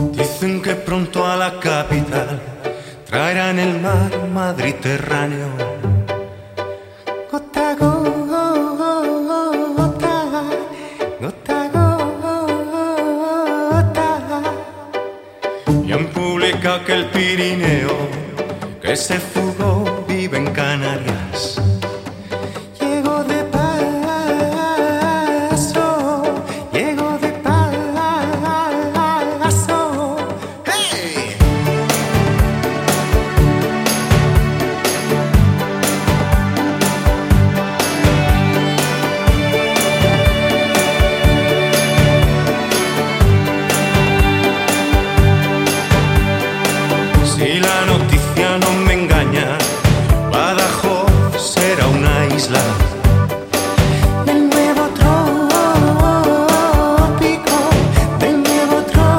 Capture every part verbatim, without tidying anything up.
Dicen que pronto a la capital traerán el mar Mediterráneo. Gota a gota, gota a gota. Y han publicado que el Pirineo que se fugó vive en Canarias. Llego de paso, llego de paso. ¡Hey! Si la noticia no me engaña, Badajoz será una isla del nuevo trópico, del nuevo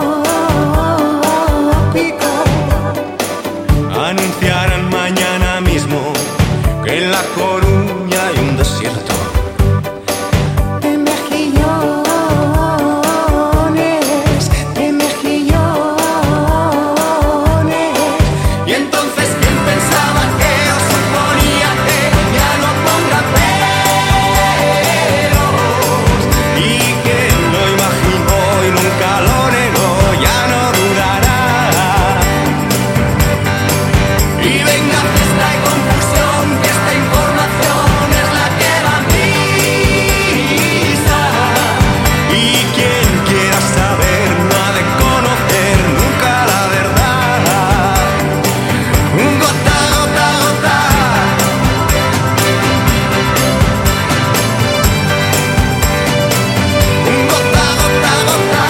trópico. Anunciarán mañana mismo que en La Coruña hay un desierto de mejillones, de mejillones. Y entonces, ¿quién pensaba que os suponía que ya no ponga pelos? Y quien lo imaginó y nunca lo negó, ya no dudará. Y venga fiesta y confusión, que esta información es la que va a misa. Y quien quiera saber no ha de conocer nunca la verdad. Gota, gota, gota. Gota, gota, gota.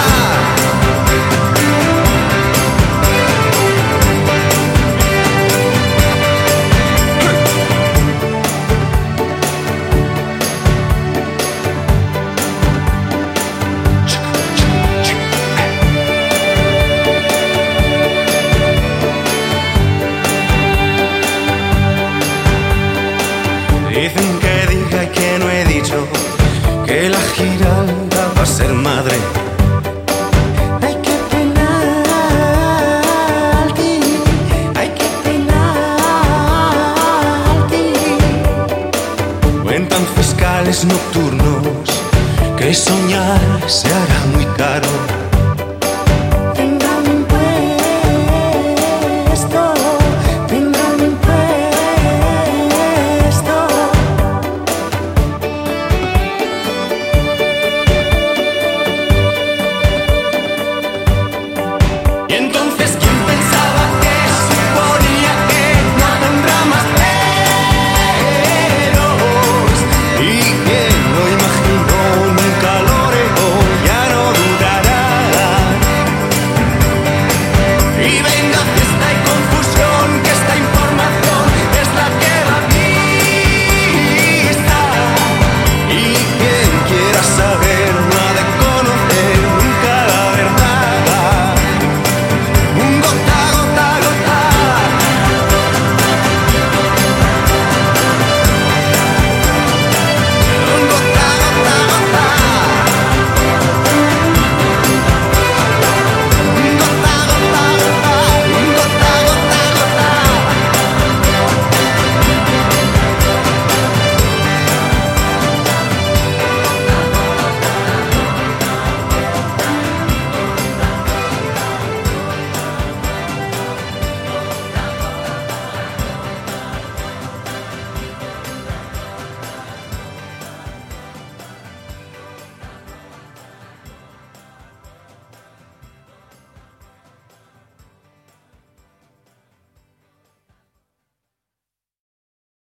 Dicen que diga y que no he dicho que la Giralda va a ser madre. Hay que penalti, hay que penalti. Cuentan fiscales nocturnos que soñar se